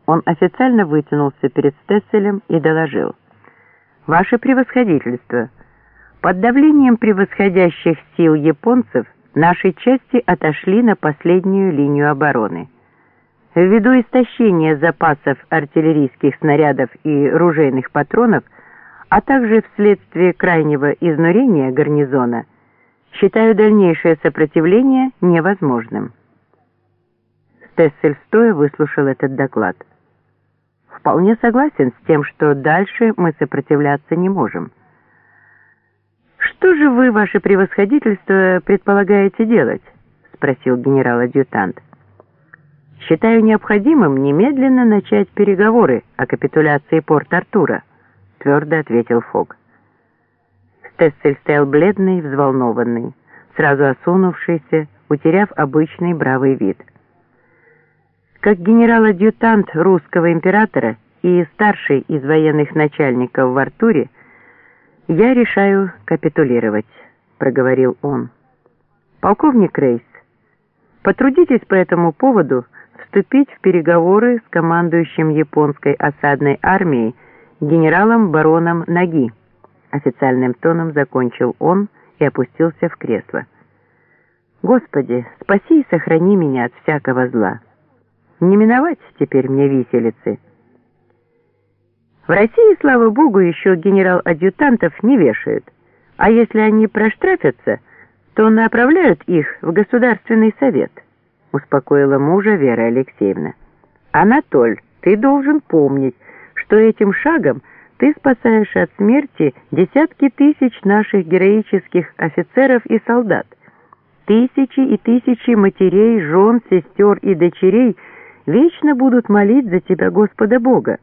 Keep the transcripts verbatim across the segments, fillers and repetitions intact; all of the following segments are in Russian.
Он официально вытянулся перед Стесселем и доложил: «Ваше превосходительство, под давлением превосходящих сил японцев наши части отошли на последнюю линию обороны. Ввиду истощения запасов артиллерийских снарядов и ружейных патронов, а также вследствие крайнего изнурения гарнизона, считаю дальнейшее сопротивление невозможным». Стессель стоя выслушал этот доклад. «Вполне согласен с тем, что дальше мы сопротивляться не можем. Что же вы, ваше превосходительство, предполагаете делать?» — спросил генерал-адъютант. «Считаю необходимым немедленно начать переговоры о капитуляции Порт-Артура», — твердо ответил Фог. Стессель стоял бледный, взволнованный, сразу осунувшийся, утеряв обычный бравый вид. «Как генерал-адъютант русского императора и старший из военных начальников в Артуре, я решаю капитулировать», — проговорил он. «Полковник Рейс, потрудитесь по этому поводу вступить в переговоры с командующим японской осадной армией генералом бароном Наги», — официальным тоном закончил он и опустился в кресло. «Господи, спаси и сохрани меня от всякого зла. Не миновать теперь мне виселицы. В России, слава богу, еще генерал-адъютантов не вешают, а если они проштрафятся, то направляют их в Государственный совет», — успокоила мужа Вера Алексеевна. «Анатоль, ты должен помнить, что этим шагом ты спасаешь от смерти десятки тысяч наших героических офицеров и солдат. Тысячи и тысячи матерей, жен, сестер и дочерей вечно будут молить за тебя Господа Бога.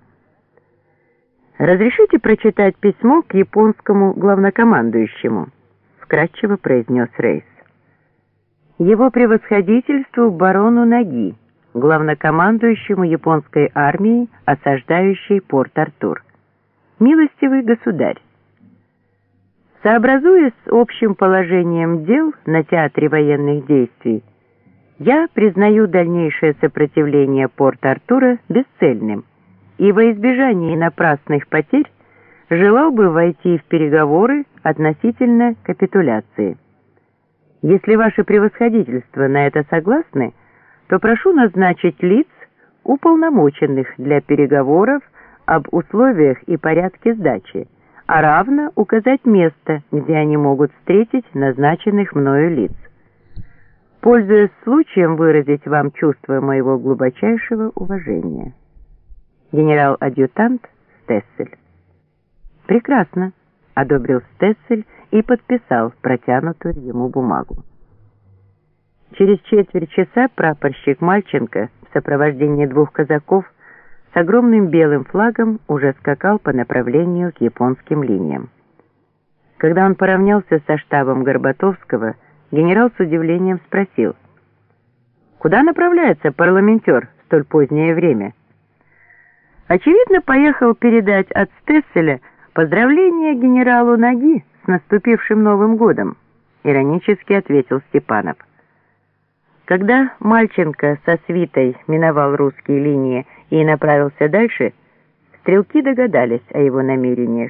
«Разрешите прочитать письмо к японскому главнокомандующему?» — вкратчиво произнес Рейс. «Его превосходительству барону Наги, главнокомандующему японской армией, осаждающей Порт-Артур. Милостивый государь, сообразуясь с общим положением дел на театре военных действий, я признаю дальнейшее сопротивление Порт-Артура бесцельным и во избежание напрасных потерь желал бы войти в переговоры относительно капитуляции. Если ваше превосходительство на это согласны, то прошу назначить лиц, уполномоченных для переговоров об условиях и порядке сдачи, а равно указать место, где они могут встретить назначенных мною лиц. Пользуясь случаем выразить вам чувство моего глубочайшего уважения. Генерал-адъютант Стессель». «Прекрасно», — одобрил Стессель и подписал протянутую ему бумагу. Через четверть часа прапорщик Мальченко в сопровождении двух казаков с огромным белым флагом уже скакал по направлению к японским линиям. Когда он поравнялся со штабом Горбатовского, генерал с удивлением спросил: «Куда направляется парламентер в столь позднее время?» «Очевидно, поехал передать от Стесселя поздравления генералу Наги с наступившим Новым годом», — иронически ответил Степанов. Когда Мальченко со свитой миновал русские линии и направился дальше, стрелки догадались о его намерениях.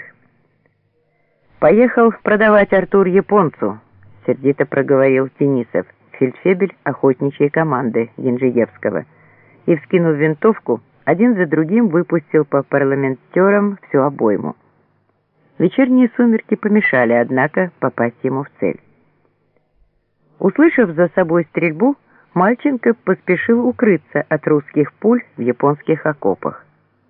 «Поехал продавать Артур японцу», — сердито проговорил Денисов, фельдфебель охотничьей команды Янжиевского, и, вскинув винтовку, один за другим выпустил по парламентерам всю обойму. Вечерние сумерки помешали, однако, попасть ему в цель. Услышав за собой стрельбу, Мальченко поспешил укрыться от русских пуль в японских окопах.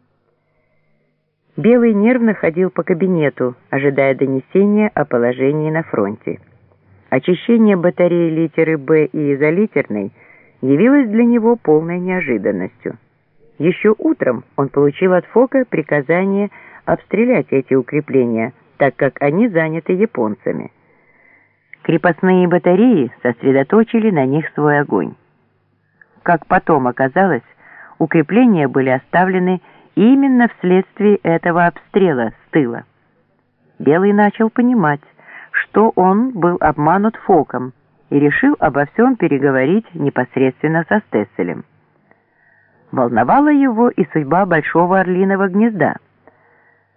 Белый нервно ходил по кабинету, ожидая донесения о положении на фронте. Очищение батареи литеры «Б» и изолитерной явилось для него полной неожиданностью. Еще утром он получил от Фока приказание обстрелять эти укрепления, так как они заняты японцами. Крепостные батареи сосредоточили на них свой огонь. Как потом оказалось, укрепления были оставлены именно вследствие этого обстрела с тыла. Белый начал понимать, что он был обманут Фоком, и решил обо всем переговорить непосредственно со Стесселем. Волновала его и судьба большого орлиного гнезда.